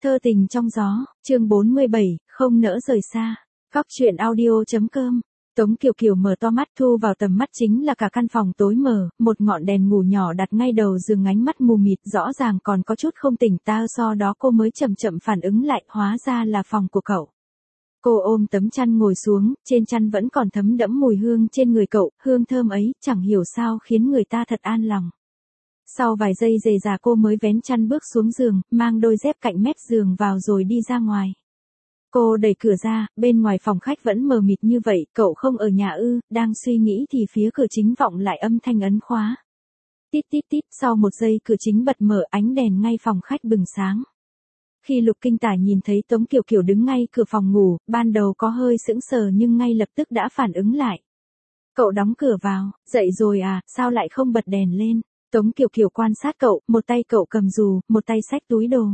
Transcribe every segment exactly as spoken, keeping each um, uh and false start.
Thơ tình trong gió, chương bốn mươi bảy, không nỡ rời xa. Góc truyện audio.com. Tống Kiều Kiều mở to mắt, thu vào tầm mắt chính là cả căn phòng tối mờ, một ngọn đèn ngủ nhỏ đặt ngay đầu giường, ánh mắt mù mịt, rõ ràng còn có chút không tỉnh táo, sau đó cô mới chậm chậm phản ứng lại, hóa ra là phòng của cậu. Cô ôm tấm chăn ngồi xuống, trên chăn vẫn còn thấm đẫm mùi hương trên người cậu, hương thơm ấy, chẳng hiểu sao khiến người ta thật an lòng. Sau vài giây dề dà cô mới vén chăn bước xuống giường, mang đôi dép cạnh mép giường vào rồi đi ra ngoài. Cô đẩy cửa ra, bên ngoài phòng khách vẫn mờ mịt như vậy, cậu không ở nhà ư? Đang suy nghĩ thì phía cửa chính vọng lại âm thanh ấn khóa. Tít tít tít, sau một giây cửa chính bật mở, ánh đèn ngay phòng khách bừng sáng. Khi Lục Kinh Tả nhìn thấy Tống Kiều Kiều đứng ngay cửa phòng ngủ, ban đầu có hơi sững sờ nhưng ngay lập tức đã phản ứng lại. Cậu đóng cửa vào, dậy rồi à, sao lại không bật đèn lên? Tống Kiều Kiều quan sát cậu, một tay cậu cầm dù, một tay xách túi đồ.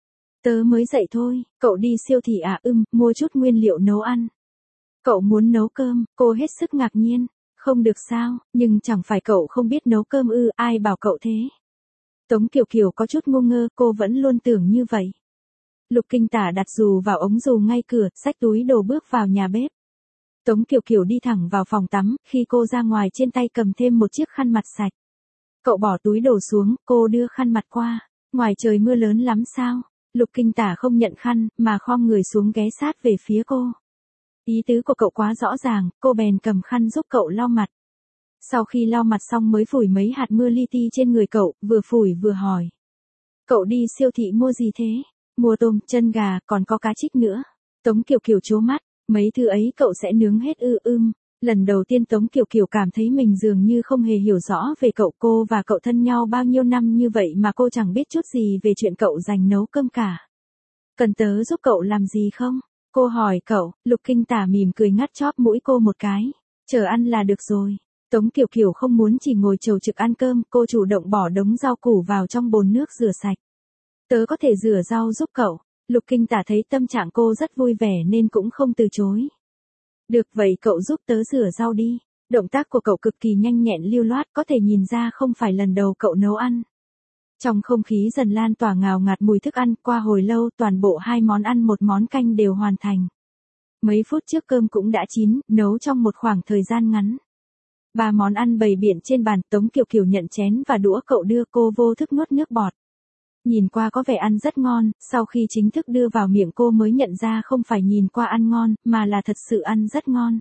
Tớ mới dậy thôi, cậu đi siêu thị à? Ừm, mua chút nguyên liệu nấu ăn. Cậu muốn nấu cơm, cô hết sức ngạc nhiên. Không được sao, nhưng chẳng phải cậu không biết nấu cơm ư, ai bảo cậu thế? Tống Kiều Kiều có chút ngu ngơ, cô vẫn luôn tưởng như vậy. Lục Kinh Tả đặt dù vào ống dù ngay cửa, xách túi đồ bước vào nhà bếp. Tống Kiều Kiều đi thẳng vào phòng tắm, khi cô ra ngoài trên tay cầm thêm một chiếc khăn mặt sạch. Cậu bỏ túi đồ xuống, cô đưa khăn mặt qua. Ngoài trời mưa lớn lắm sao? Lục Kinh Tả không nhận khăn, mà khom người xuống ghé sát về phía cô. Ý tứ của cậu quá rõ ràng, cô bèn cầm khăn giúp cậu lau mặt. Sau khi lau mặt xong mới phủi mấy hạt mưa li ti trên người cậu, vừa phủi vừa hỏi. Cậu đi siêu thị mua gì thế? Mua tôm, chân gà, còn có cá trích nữa. Tống Kiều Kiều trố mắt, mấy thứ ấy cậu sẽ nướng hết ư? Ưm. Lần đầu tiên Tống Kiều Kiều cảm thấy mình dường như không hề hiểu rõ về cậu. Cô và cậu thân nhau bao nhiêu năm như vậy mà cô chẳng biết chút gì về chuyện cậu dành nấu cơm cả. Cần tớ giúp cậu làm gì không? Cô hỏi cậu. Lục Kinh Tả mỉm cười ngắt chóp mũi cô một cái. Chờ ăn là được rồi. Tống Kiều Kiều không muốn chỉ ngồi chầu trực ăn cơm, cô chủ động bỏ đống rau củ vào trong bồn nước rửa sạch. Tớ có thể rửa rau giúp cậu. Lục Kinh Tả thấy tâm trạng cô rất vui vẻ nên cũng không từ chối. Được vậy cậu giúp tớ rửa rau đi. Động tác của cậu cực kỳ nhanh nhẹn lưu loát, có thể nhìn ra không phải lần đầu cậu nấu ăn. Trong không khí dần lan tỏa ngào ngạt mùi thức ăn, qua hồi lâu toàn bộ hai món ăn một món canh đều hoàn thành. Mấy phút trước cơm cũng đã chín, nấu trong một khoảng thời gian ngắn. Ba món ăn bày biện trên bàn, Tống Kiều Kiều nhận chén và đũa cậu đưa, cô vô thức nuốt nước bọt. Nhìn qua có vẻ ăn rất ngon, sau khi chính thức đưa vào miệng cô mới nhận ra không phải nhìn qua ăn ngon, mà là thật sự ăn rất ngon.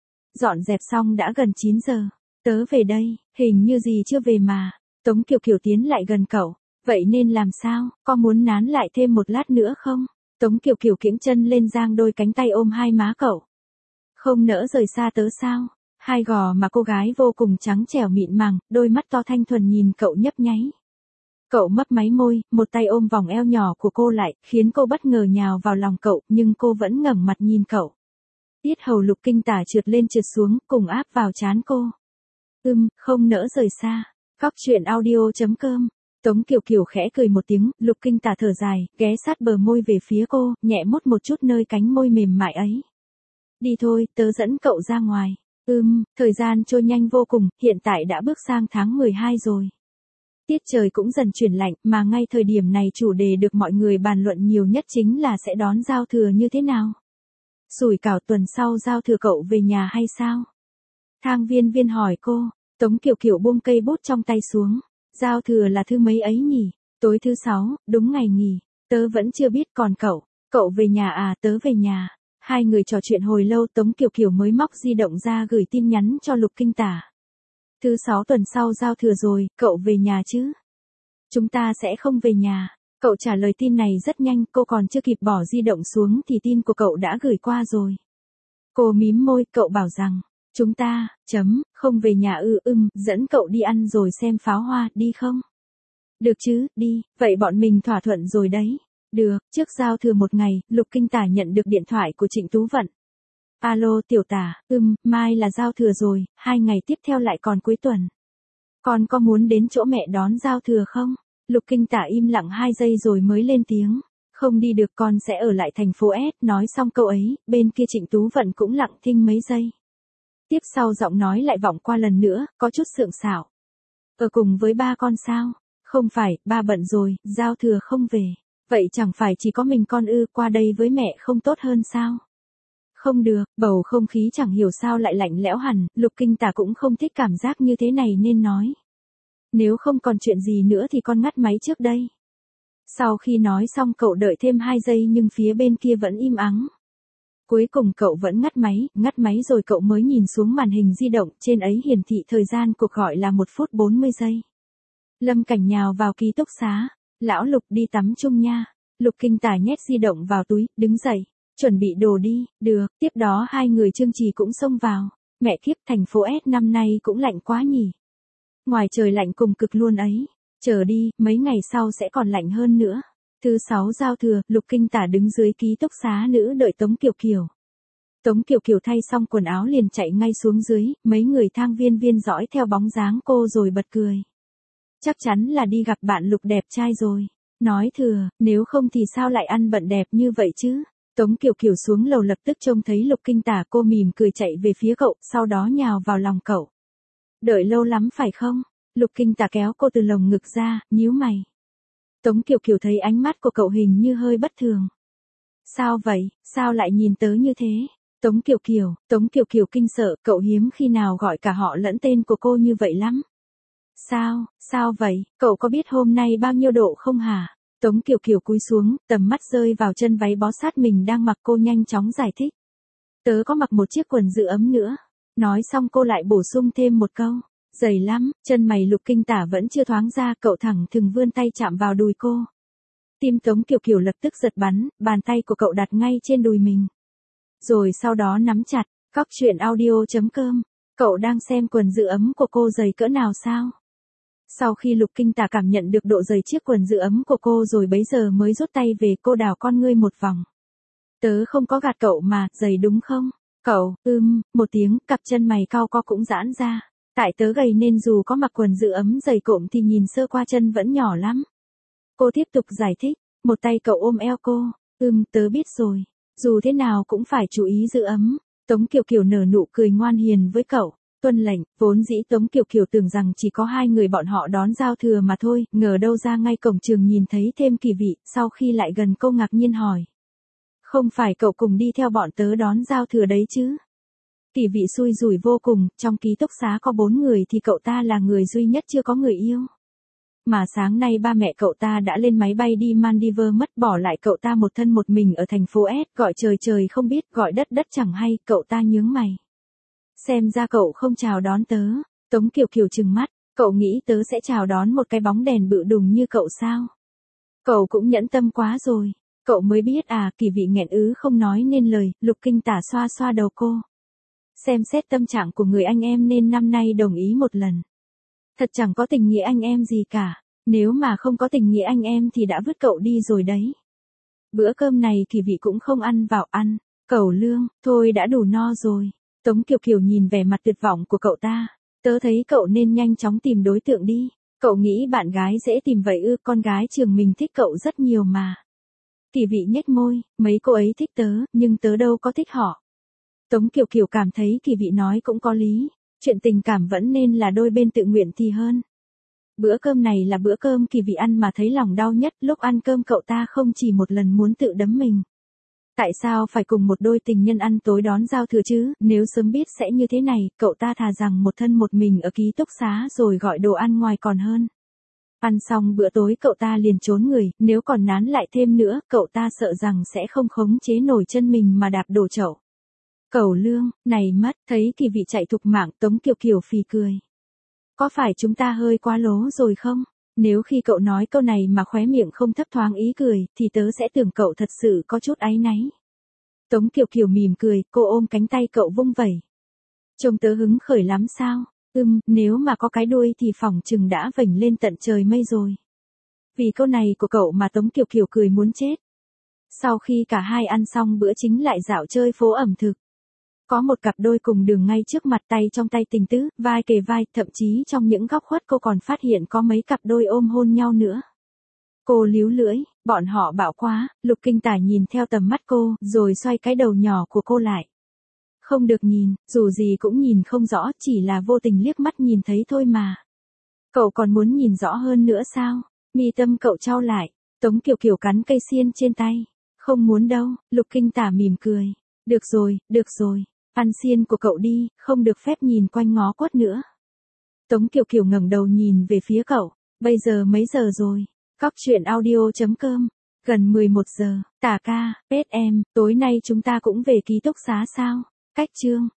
Dọn dẹp xong đã gần chín giờ. Tớ về đây, hình như gì chưa về mà. Tống Kiều Kiều tiến lại gần cậu. Vậy nên làm sao, có muốn nán lại thêm một lát nữa không? Tống Kiều Kiều kiễng chân lên giang đôi cánh tay ôm hai má cậu. Không nỡ rời xa tớ sao? Hai gò mà cô gái vô cùng trắng trẻo mịn màng, đôi mắt to thanh thuần nhìn cậu nhấp nháy. Cậu mấp máy môi, một tay ôm vòng eo nhỏ của cô lại, khiến cô bất ngờ nhào vào lòng cậu, nhưng cô vẫn ngẩng mặt nhìn cậu. Tiết hầu Lục Kinh Tả trượt lên trượt xuống, cùng áp vào trán cô. Ừm, không nỡ rời xa. Góc truyện audio.com. Tống Kiều Kiều khẽ cười một tiếng, Lục Kinh Tả thở dài, ghé sát bờ môi về phía cô, nhẹ mút một chút nơi cánh môi mềm mại ấy. Đi thôi, tớ dẫn cậu ra ngoài. Ừm, thời gian trôi nhanh vô cùng, hiện tại đã bước sang tháng mười hai rồi. Tiết trời cũng dần chuyển lạnh, mà ngay thời điểm này chủ đề được mọi người bàn luận nhiều nhất chính là sẽ đón giao thừa như thế nào. Sủi cảo tuần sau giao thừa cậu về nhà hay sao? Thang Viên Viên hỏi cô. Tống Kiều Kiều buông cây bút trong tay xuống. Giao thừa là thứ mấy ấy nhỉ? Tối thứ sáu, đúng ngày nghỉ. Tớ vẫn chưa biết, còn cậu? Cậu về nhà à? Tớ về nhà. Hai người trò chuyện hồi lâu, Tống Kiều Kiều mới móc di động ra gửi tin nhắn cho Lục Kinh Tả. Thứ sáu tuần sau giao thừa rồi, cậu về nhà chứ? Chúng ta sẽ không về nhà. Cậu trả lời tin này rất nhanh, cô còn chưa kịp bỏ di động xuống thì tin của cậu đã gửi qua rồi. Cô mím môi, cậu bảo rằng, chúng ta, chấm, không về nhà ư? Ừm, dẫn cậu đi ăn rồi xem pháo hoa, đi không? Được chứ, đi, vậy bọn mình thỏa thuận rồi đấy. Được, trước giao thừa một ngày, Lục Kinh Tả nhận được điện thoại của Trịnh Tú Vận. Alo Tiểu Tả, ừm, mai là giao thừa rồi, hai ngày tiếp theo lại còn cuối tuần. Con có muốn đến chỗ mẹ đón giao thừa không? Lục Kinh Tả im lặng hai giây rồi mới lên tiếng. Không đi được, con sẽ ở lại thành phố S. Nói xong câu ấy, bên kia Trịnh Tú Vận cũng lặng thinh mấy giây. Tiếp sau giọng nói lại vọng qua lần nữa, có chút sượng sạo. Ở cùng với ba con sao? Không phải, ba bận rồi, giao thừa không về. Vậy chẳng phải chỉ có mình con ư, qua đây với mẹ không tốt hơn sao? Không được, bầu không khí chẳng hiểu sao lại lạnh lẽo hẳn, Lục Kinh Tả cũng không thích cảm giác như thế này nên nói. Nếu không còn chuyện gì nữa thì con ngắt máy trước đây. Sau khi nói xong cậu đợi thêm hai giây nhưng phía bên kia vẫn im ắng. Cuối cùng cậu vẫn ngắt máy, ngắt máy rồi cậu mới nhìn xuống màn hình di động, trên ấy hiển thị thời gian cuộc gọi là một phút bốn mươi giây. Lâm Cảnh nhào vào ký túc xá, lão Lục đi tắm chung nha. Lục Kinh Tả nhét di động vào túi, đứng dậy, chuẩn bị đồ đi, được, tiếp đó hai người Trương Trì cũng xông vào. Mẹ kiếp, thành phố S năm nay cũng lạnh quá nhỉ. Ngoài trời lạnh cùng cực luôn ấy. Chờ đi, mấy ngày sau sẽ còn lạnh hơn nữa. Thứ sáu giao thừa, Lục Kinh Tả đứng dưới ký túc xá nữ đợi Tống Kiều Kiều. Tống Kiều Kiều thay xong quần áo liền chạy ngay xuống dưới, mấy người thang viên viên dõi theo bóng dáng cô rồi bật cười. Chắc chắn là đi gặp bạn Lục đẹp trai rồi. Nói thừa, nếu không thì sao lại ăn bận đẹp như vậy chứ? Tống Kiều Kiều xuống lầu lập tức trông thấy Lục Kinh Tả, cô mỉm cười chạy về phía cậu, sau đó nhào vào lòng cậu. Đợi lâu lắm phải không? Lục Kinh Tả kéo cô từ lồng ngực ra, nhíu mày. Tống Kiều Kiều thấy ánh mắt của cậu hình như hơi bất thường. Sao vậy, sao lại nhìn tớ như thế? Tống Kiều Kiều, Tống Kiều Kiều kinh sợ, cậu hiếm khi nào gọi cả họ lẫn tên của cô như vậy lắm. Sao, sao vậy, cậu có biết hôm nay bao nhiêu độ không hả? Tống Kiều Kiều cúi xuống, tầm mắt rơi vào chân váy bó sát mình đang mặc, cô nhanh chóng giải thích. Tớ có mặc một chiếc quần giữ ấm nữa. Nói xong cô lại bổ sung thêm một câu. Dày lắm, chân mày Lục Kinh Tả vẫn chưa thoáng ra, cậu thẳng thừng vươn tay chạm vào đùi cô. Tim Tống Kiều Kiều lập tức giật bắn, bàn tay của cậu đặt ngay trên đùi mình. Rồi sau đó nắm chặt, Cóc truyện audio chấm com. Cậu đang xem quần giữ ấm của cô dày cỡ nào sao? Sau khi Lục Kinh Tả cảm nhận được độ dày chiếc quần giữ ấm của cô rồi bấy giờ mới rút tay về, cô đảo con ngươi một vòng. Tớ không có gạt cậu mà, dày đúng không? Cậu, ưm, một tiếng, cặp chân mày cau co cũng giãn ra. Tại tớ gầy nên dù có mặc quần giữ ấm dày cộm thì nhìn sơ qua chân vẫn nhỏ lắm. Cô tiếp tục giải thích, một tay cậu ôm eo cô. Ừm, tớ biết rồi. Dù thế nào cũng phải chú ý giữ ấm. Tống Kiều Kiều nở nụ cười ngoan hiền với cậu. Tuân lệnh, vốn dĩ Tống Kiều Kiều tưởng rằng chỉ có hai người bọn họ đón giao thừa mà thôi, ngờ đâu ra ngay cổng trường nhìn thấy thêm Kỳ Vị, sau khi lại gần cô ngạc nhiên hỏi. Không phải cậu cùng đi theo bọn tớ đón giao thừa đấy chứ? Kỳ Vị xui rủi vô cùng, trong ký túc xá có bốn người thì cậu ta là người duy nhất chưa có người yêu. Mà sáng nay ba mẹ cậu ta đã lên máy bay đi Maldives mất, bỏ lại cậu ta một thân một mình ở thành phố S, gọi trời trời không biết, gọi đất đất chẳng hay, cậu ta nhướng mày. Xem ra cậu không chào đón tớ. Tống Kiều Kiều trừng mắt, cậu nghĩ tớ sẽ chào đón một cái bóng đèn bự đùng như cậu sao? Cậu cũng nhẫn tâm quá rồi. Cậu mới biết à? Kỳ Vị nghẹn ứ không nói nên lời, Lục Kinh Tả xoa xoa đầu cô. Xem xét tâm trạng của người anh em nên năm nay đồng ý một lần. Thật chẳng có tình nghĩa anh em gì cả. Nếu mà không có tình nghĩa anh em thì đã vứt cậu đi rồi đấy. Bữa cơm này Kỳ Vị cũng không ăn vào ăn. Cẩu lương, thôi đã đủ no rồi. Tống Kiều Kiều nhìn vẻ mặt tuyệt vọng của cậu ta. Tớ thấy cậu nên nhanh chóng tìm đối tượng đi. Cậu nghĩ bạn gái dễ tìm vậy ư? Con gái trường mình thích cậu rất nhiều mà. Kỳ Vị nhếch môi, mấy cô ấy thích tớ, nhưng tớ đâu có thích họ. Tống Kiều Kiều cảm thấy Kỳ Vị nói cũng có lý. Chuyện tình cảm vẫn nên là đôi bên tự nguyện thì hơn. Bữa cơm này là bữa cơm Kỳ Vị ăn mà thấy lòng đau nhất. Lúc ăn cơm cậu ta không chỉ một lần muốn tự đấm mình. Tại sao phải cùng một đôi tình nhân ăn tối đón giao thừa chứ? Nếu sớm biết sẽ như thế này, cậu ta thà rằng một thân một mình ở ký túc xá rồi gọi đồ ăn ngoài còn hơn. Ăn xong bữa tối cậu ta liền trốn người, nếu còn nán lại thêm nữa, cậu ta sợ rằng sẽ không khống chế nổi chân mình mà đạp đổ chậu. Cẩu lương, này mất, thấy Kỳ Vị chạy thục mạng, Tống Kiều Kiều phì cười. Có phải chúng ta hơi quá lố rồi không? Nếu khi cậu nói câu này mà khóe miệng không thấp thoáng ý cười, thì tớ sẽ tưởng cậu thật sự có chút áy náy. Tống Kiều Kiều mỉm cười, cô ôm cánh tay cậu vung vẩy. Trông tớ hứng khởi lắm sao? Ừm, nếu mà có cái đuôi thì phỏng chừng đã vểnh lên tận trời mây rồi. Vì câu này của cậu mà Tống Kiều Kiều cười muốn chết. Sau khi cả hai ăn xong bữa chính lại dạo chơi phố ẩm thực. Có một cặp đôi cùng đường ngay trước mặt, tay trong tay tình tứ, vai kề vai, thậm chí trong những góc khuất cô còn phát hiện có mấy cặp đôi ôm hôn nhau nữa. Cô líu lưỡi, bọn họ bạo quá. Lục Kinh Tả nhìn theo tầm mắt cô, rồi xoay cái đầu nhỏ của cô lại. Không được nhìn, dù gì cũng nhìn không rõ, chỉ là vô tình liếc mắt nhìn thấy thôi mà. Cậu còn muốn nhìn rõ hơn nữa sao? Mi tâm cậu chau lại. Tống Kiều Kiều cắn cây xiên trên tay. Không muốn đâu, Lục Kinh Tả mỉm cười. Được rồi, được rồi. Ăn xiên của cậu đi, không được phép nhìn quanh ngó quất nữa. Tống Kiều Kiều ngẩng đầu nhìn về phía cậu. Bây giờ mấy giờ rồi? Cóc truyện audio.com. Gần mười một giờ. Tả ca, pết em, tối nay chúng ta cũng về ký túc xá sao? Cách chương.